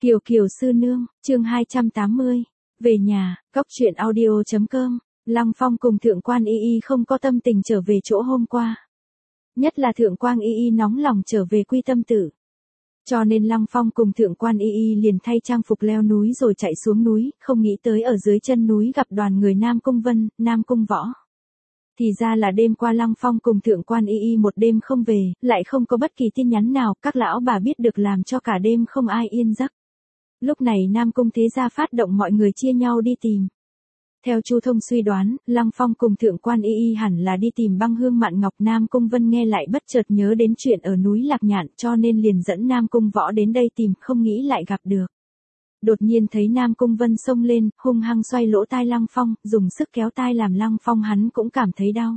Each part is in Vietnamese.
Kiều Kiều sư nương, chương 280. Về nhà, góc truyện audio.com. Lăng Phong cùng Thượng quan Y Y không có tâm tình trở về chỗ hôm qua. Nhất là Thượng quan Y Y nóng lòng trở về Quy Tâm Tử. Cho nên Lăng Phong cùng Thượng quan Y Y liền thay trang phục leo núi rồi chạy xuống núi, không nghĩ tới ở dưới chân núi gặp đoàn người Nam Cung Vân, Nam Cung Võ. Thì ra là đêm qua Lăng Phong cùng Thượng quan Y Y một đêm không về, lại không có bất kỳ tin nhắn nào, các lão bà biết được làm cho cả đêm không ai yên giấc. Lúc này Nam Cung thế gia phát động mọi người chia nhau đi tìm. Theo Chu Thông suy đoán, Lăng Phong cùng Thượng quan Y Y hẳn là đi tìm Băng Hương Mạn Ngọc. Nam Cung Vân nghe lại bất chợt nhớ đến chuyện ở núi Lạc Nhạn, cho nên liền dẫn Nam Cung Võ đến đây tìm, không nghĩ lại gặp được. Đột nhiên thấy Nam Cung Vân xông lên, hung hăng xoay lỗ tai Lăng Phong, dùng sức kéo tai làm Lăng Phong hắn cũng cảm thấy đau.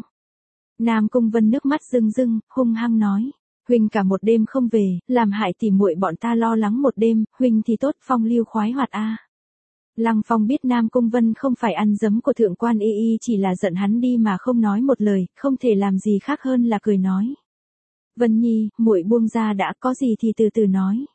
Nam Cung Vân nước mắt rưng rưng, hung hăng nói: "Huynh cả một đêm không về, làm hại tỉ muội bọn ta lo lắng một đêm, huynh thì tốt phong lưu khoái hoạt a." Lăng Phong biết Nam Cung Vân không phải ăn dấm của Thượng quan Y Y, chỉ là giận hắn đi mà không nói một lời, không thể làm gì khác hơn là cười nói: "Vân Nhi, muội buông ra đã, có gì thì từ từ nói."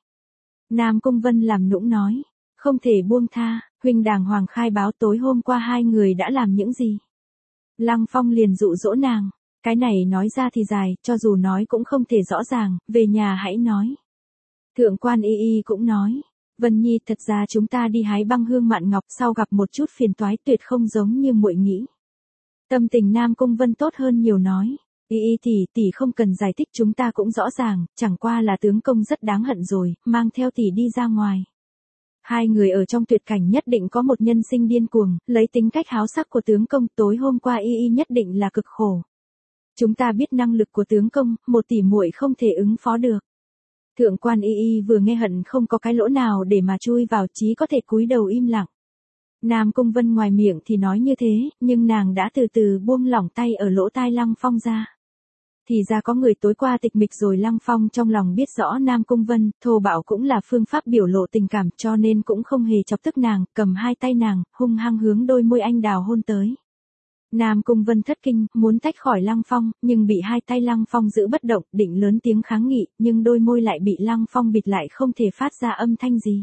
Nam Cung Vân làm nũng nói: "Không thể buông tha, huynh đàng hoàng khai báo tối hôm qua hai người đã làm những gì." Lăng Phong liền dụ dỗ nàng: "Cái này nói ra thì dài, cho dù nói cũng không thể rõ ràng, về nhà hãy nói." Thượng quan Y Y cũng nói: "Vân Nhi, thật ra chúng ta đi hái Băng Hương Mạn Ngọc, sau gặp một chút phiền toái, tuyệt không giống như muội nghĩ." Tâm tình Nam Cung Vân tốt hơn nhiều, nói: "Y Y tỷ không cần giải thích, chúng ta cũng rõ ràng, chẳng qua là tướng công rất đáng hận rồi, mang theo tỷ đi ra ngoài. Hai người ở trong tuyệt cảnh nhất định có một nhân sinh điên cuồng, lấy tính cách háo sắc của tướng công, tối hôm qua Y Y nhất định là cực khổ. Chúng ta biết năng lực của tướng công, một tỷ muội không thể ứng phó được." Thượng quan Y Y vừa nghe hận không có cái lỗ nào để mà chui vào, chí có thể cúi đầu im lặng. Nam Cung Vân ngoài miệng thì nói như thế, nhưng nàng đã từ từ buông lỏng tay ở lỗ tai Lăng Phong ra. Thì ra có người tối qua tịch mịch rồi. Lăng Phong trong lòng biết rõ Nam Cung Vân, thô bạo cũng là phương pháp biểu lộ tình cảm, cho nên cũng không hề chọc tức nàng, cầm hai tay nàng, hung hăng hướng đôi môi anh đào hôn tới. Nam Cung Vân thất kinh, muốn tách khỏi Lăng Phong, nhưng bị hai tay Lăng Phong giữ bất động, định lớn tiếng kháng nghị, nhưng đôi môi lại bị Lăng Phong bịt lại, không thể phát ra âm thanh gì.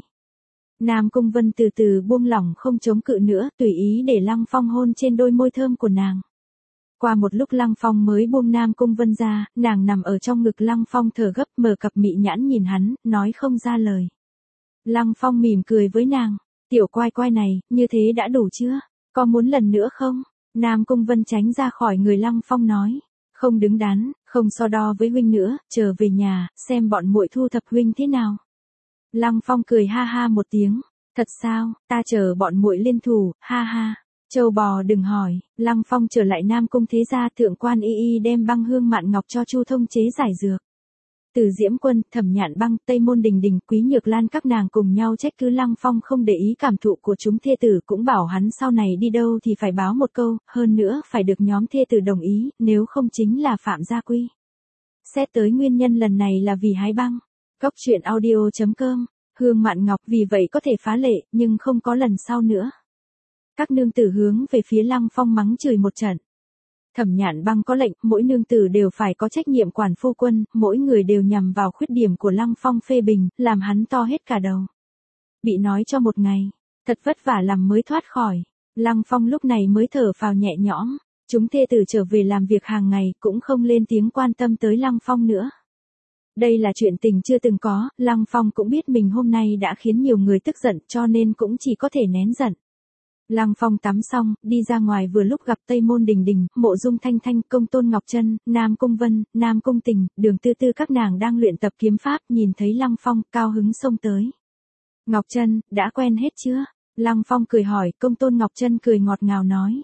Nam Cung Vân từ từ buông lỏng, không chống cự nữa, tùy ý để Lăng Phong hôn trên đôi môi thơm của nàng. Qua một lúc Lăng Phong mới buông Nam Cung Vân ra, nàng nằm ở trong ngực Lăng Phong thở gấp, mở cặp mị nhãn nhìn hắn, nói không ra lời. Lăng Phong mỉm cười với nàng: "Tiểu quai quai này, như thế đã đủ chưa? Có muốn lần nữa không?" Nam Cung Vân tránh ra khỏi người Lăng Phong nói: "Không đứng đắn, không so đo với huynh nữa, trở về nhà, xem bọn muội thu thập huynh thế nào." Lăng Phong cười ha ha một tiếng: "Thật sao, ta chờ bọn muội liên thủ, ha ha." "Châu bò đừng hỏi." Lăng Phong trở lại Nam Cung thế gia, Thượng quan Y Y đem Băng Hương Mạn Ngọc cho Chu Thông chế giải dược. Từ Diễm Quân, Thẩm Nhạn Băng, Tây Môn Đình Đình, Quý Nhược Lan các nàng cùng nhau trách cứ Lăng Phong không để ý cảm thụ của chúng thê tử, cũng bảo hắn sau này đi đâu thì phải báo một câu, hơn nữa phải được nhóm thê tử đồng ý, nếu không chính là phạm gia quy. Xét tới nguyên nhân lần này là vì hái băng. Góc truyện audio.com. Hương Mạn Ngọc vì vậy có thể phá lệ, nhưng không có lần sau nữa. Các nương tử hướng về phía Lăng Phong mắng chửi một trận. Thẩm Nhạn Băng có lệnh, mỗi nương tử đều phải có trách nhiệm quản phu quân, mỗi người đều nhằm vào khuyết điểm của Lăng Phong phê bình, làm hắn to hết cả đầu. Bị nói cho một ngày, thật vất vả làm mới thoát khỏi. Lăng Phong lúc này mới thở phào nhẹ nhõm, chúng thê tử trở về làm việc hàng ngày, cũng không lên tiếng quan tâm tới Lăng Phong nữa. Đây là chuyện tình chưa từng có, Lăng Phong cũng biết mình hôm nay đã khiến nhiều người tức giận, cho nên cũng chỉ có thể nén giận. Lăng Phong tắm xong, đi ra ngoài vừa lúc gặp Tây Môn Đình Đình, Mộ Dung Thanh Thanh, Công Tôn Ngọc Trân, Nam Cung Vân, Nam Cung Tình, Đường Tư Tư các nàng đang luyện tập kiếm pháp, nhìn thấy Lăng Phong, cao hứng xông tới. "Ngọc Trân, đã quen hết chưa?" Lăng Phong cười hỏi. Công Tôn Ngọc Trân cười ngọt ngào nói: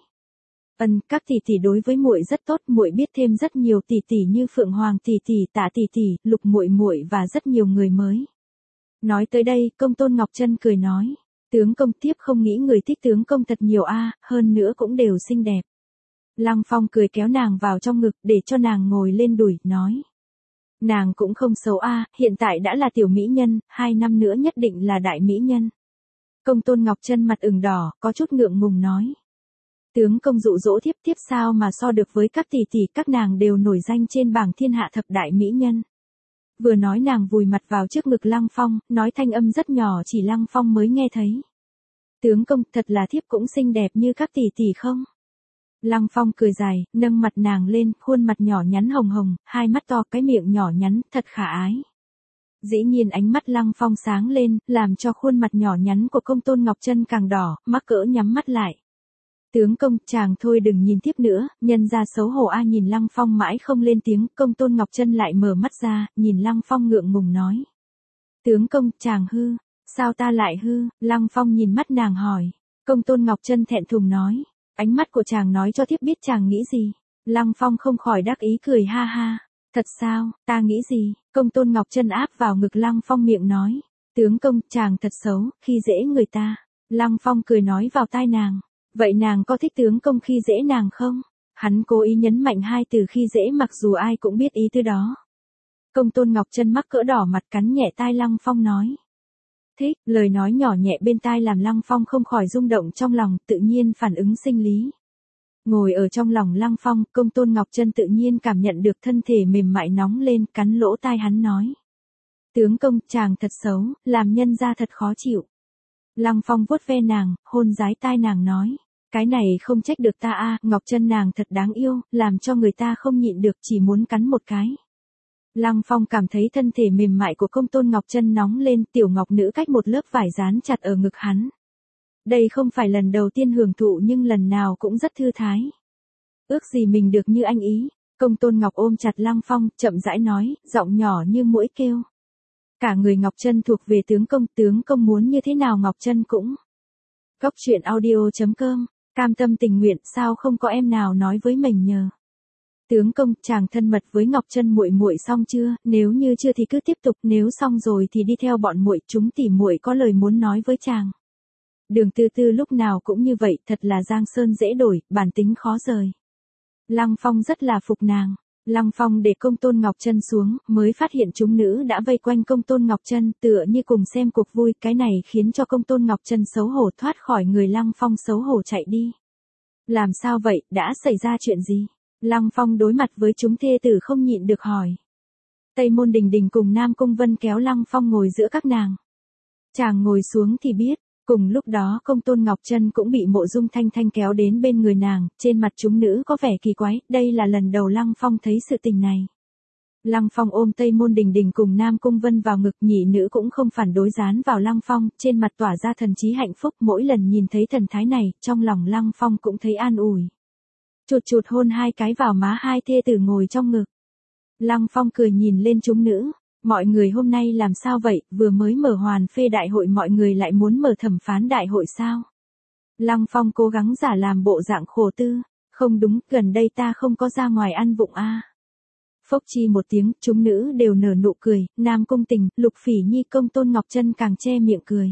Các tỷ tỷ đối với muội rất tốt, muội biết thêm rất nhiều tỷ tỷ như Phượng Hoàng tỷ tỷ, Tạ tỷ tỷ, Lục muội muội và rất nhiều người mới." Nói tới đây, Công Tôn Ngọc Trân cười nói: "Tướng công tiếp không nghĩ người thích tướng công thật nhiều a, hơn nữa cũng đều xinh đẹp." Lăng Phong cười kéo nàng vào trong ngực, để cho nàng ngồi lên đùi, nói: "Nàng cũng không xấu a, hiện tại đã là tiểu mỹ nhân, 2 năm nữa nhất định là đại mỹ nhân." Công Tôn Ngọc Trân mặt ửng đỏ, có chút ngượng ngùng nói: "Tướng công dụ dỗ thiếp, thiếp sao mà so được với các tỷ tỷ, các nàng đều nổi danh trên bảng thiên hạ thập đại mỹ nhân." Vừa nói nàng vùi mặt vào trước ngực Lăng Phong, nói thanh âm rất nhỏ chỉ Lăng Phong mới nghe thấy. Tướng công, thật là thiếp cũng xinh đẹp như các tỷ tỷ không? Lăng Phong cười dài, nâng mặt nàng lên, khuôn mặt nhỏ nhắn hồng hồng, hai mắt to, cái miệng nhỏ nhắn, thật khả ái. Dĩ nhiên ánh mắt Lăng Phong sáng lên, làm cho khuôn mặt nhỏ nhắn của công tôn Ngọc Trân càng đỏ, mắc cỡ nhắm mắt lại. Tướng công, chàng thôi đừng nhìn tiếp nữa, nhân ra xấu hổ a. Nhìn Lăng Phong mãi không lên tiếng, công tôn Ngọc Trân lại mở mắt ra, nhìn Lăng Phong ngượng ngùng nói. Tướng công, chàng hư, sao ta lại hư? Lăng Phong nhìn mắt nàng hỏi. Công tôn Ngọc Trân thẹn thùng nói. Ánh mắt của chàng nói cho thiếp biết chàng nghĩ gì. Lăng Phong không khỏi đắc ý cười ha ha. Thật sao, ta nghĩ gì? Công tôn Ngọc Trân áp vào ngực Lăng Phong miệng nói. Tướng công, chàng thật xấu, khi dễ người ta. Lăng Phong cười nói vào tai nàng. Vậy nàng có thích tướng công khi dễ nàng không? Hắn cố ý nhấn mạnh hai từ khi dễ mặc dù ai cũng biết ý tứ đó. Công tôn Ngọc Trân mắc cỡ đỏ mặt cắn nhẹ tai Lăng Phong nói. Thích, lời nói nhỏ nhẹ bên tai làm Lăng Phong không khỏi rung động trong lòng, tự nhiên phản ứng sinh lý. Ngồi ở trong lòng Lăng Phong, công tôn Ngọc Trân tự nhiên cảm nhận được thân thể mềm mại nóng lên, cắn lỗ tai hắn nói. Tướng công, chàng thật xấu, làm nhân ra thật khó chịu. Lăng Phong vuốt ve nàng, hôn dái tai nàng nói. Cái này không trách được ta a, Ngọc Trân nàng thật đáng yêu, làm cho người ta không nhịn được chỉ muốn cắn một cái. Lăng Phong cảm thấy thân thể mềm mại của công tôn Ngọc Trân nóng lên, tiểu ngọc nữ cách một lớp vải dán chặt ở ngực hắn. Đây không phải lần đầu tiên hưởng thụ nhưng lần nào cũng rất thư thái. Ước gì mình được như anh ý. Công tôn Ngọc ôm chặt Lăng Phong, chậm rãi nói, giọng nhỏ như muỗi kêu. Cả người Ngọc Trân thuộc về tướng công muốn như thế nào Ngọc Trân cũng. Góc truyện audio.com, cam tâm tình nguyện, sao không có em nào nói với mình nhờ. Tướng công, chàng thân mật với Ngọc Trân muội muội xong chưa? Nếu như chưa thì cứ tiếp tục, nếu xong rồi thì đi theo bọn muội, chúng tỉ muội có lời muốn nói với chàng. Đường Tư Tư lúc nào cũng như vậy, thật là giang sơn dễ đổi, bản tính khó rời. Lăng Phong rất là phục nàng. Lăng Phong để công tôn Ngọc Trân xuống, mới phát hiện chúng nữ đã vây quanh công tôn Ngọc Trân, tựa như cùng xem cuộc vui, cái này khiến cho công tôn Ngọc Trân xấu hổ thoát khỏi người Lăng Phong xấu hổ chạy đi. Làm sao vậy, đã xảy ra chuyện gì? Lăng Phong đối mặt với chúng thê tử không nhịn được hỏi. Tây Môn Đình Đình cùng Nam Cung Vân kéo Lăng Phong ngồi giữa các nàng. Chàng ngồi xuống thì biết. Cùng lúc đó công tôn Ngọc Trân cũng bị Mộ Dung Thanh Thanh kéo đến bên người nàng, trên mặt chúng nữ có vẻ kỳ quái, đây là lần đầu Lăng Phong thấy sự tình này. Lăng Phong ôm Tây Môn Đình Đình cùng Nam Cung Vân vào ngực, nhị nữ cũng không phản đối dán vào Lăng Phong, trên mặt tỏa ra thần trí hạnh phúc, mỗi lần nhìn thấy thần thái này, trong lòng Lăng Phong cũng thấy an ủi. Chụt chụt hôn hai cái vào má hai thê tử ngồi trong ngực. Lăng Phong cười nhìn lên chúng nữ. Mọi người hôm nay làm sao vậy, vừa mới mở hoàn phê đại hội mọi người lại muốn mở thẩm phán đại hội sao? Lăng Phong cố gắng giả làm bộ dạng khổ tư. Không đúng, gần đây ta không có ra ngoài ăn vụng a. Phốc chi một tiếng, chúng nữ đều nở nụ cười, Nam Cung Tình, Lục Phỉ Nhi, công tôn Ngọc Trân càng che miệng cười.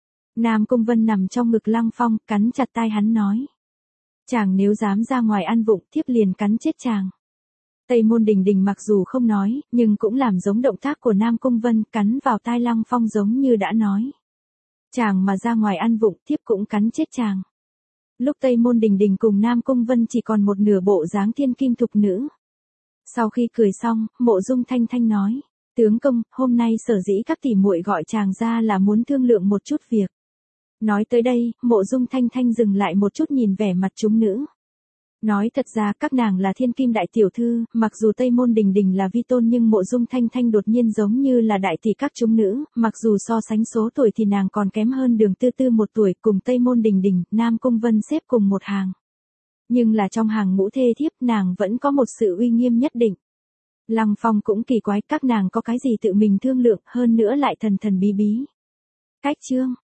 Nam Cung Vân nằm trong ngực Lăng Phong, cắn chặt tai hắn nói. Chàng nếu dám ra ngoài ăn vụng, thiếp liền cắn chết chàng. Tây Môn Đình Đình mặc dù không nói, nhưng cũng làm giống động tác của Nam Cung Vân, cắn vào tai Lăng Phong giống như đã nói. Chàng mà ra ngoài ăn vụng, thiếp cũng cắn chết chàng. Lúc Tây Môn Đình Đình cùng Nam Cung Vân chỉ còn một nửa bộ dáng thiên kim thục nữ. Sau khi cười xong, Mộ Dung Thanh Thanh nói, tướng công, hôm nay sở dĩ các tỷ muội gọi chàng ra là muốn thương lượng một chút việc. Nói tới đây, Mộ Dung Thanh Thanh dừng lại một chút nhìn vẻ mặt chúng nữ. Nói thật ra các nàng là thiên kim đại tiểu thư, mặc dù Tây Môn Đình Đình là vi tôn nhưng Mộ Dung Thanh Thanh đột nhiên giống như là đại tỷ các chúng nữ, mặc dù so sánh số tuổi thì nàng còn kém hơn Đường Tư Tư một tuổi, cùng Tây Môn Đình Đình, Nam Cung Vân xếp cùng một hàng. Nhưng là trong hàng ngũ thê thiếp nàng vẫn có một sự uy nghiêm nhất định. Lăng Phong cũng kỳ quái các nàng có cái gì tự mình thương lượng hơn nữa lại thần thần bí bí. Cách chương.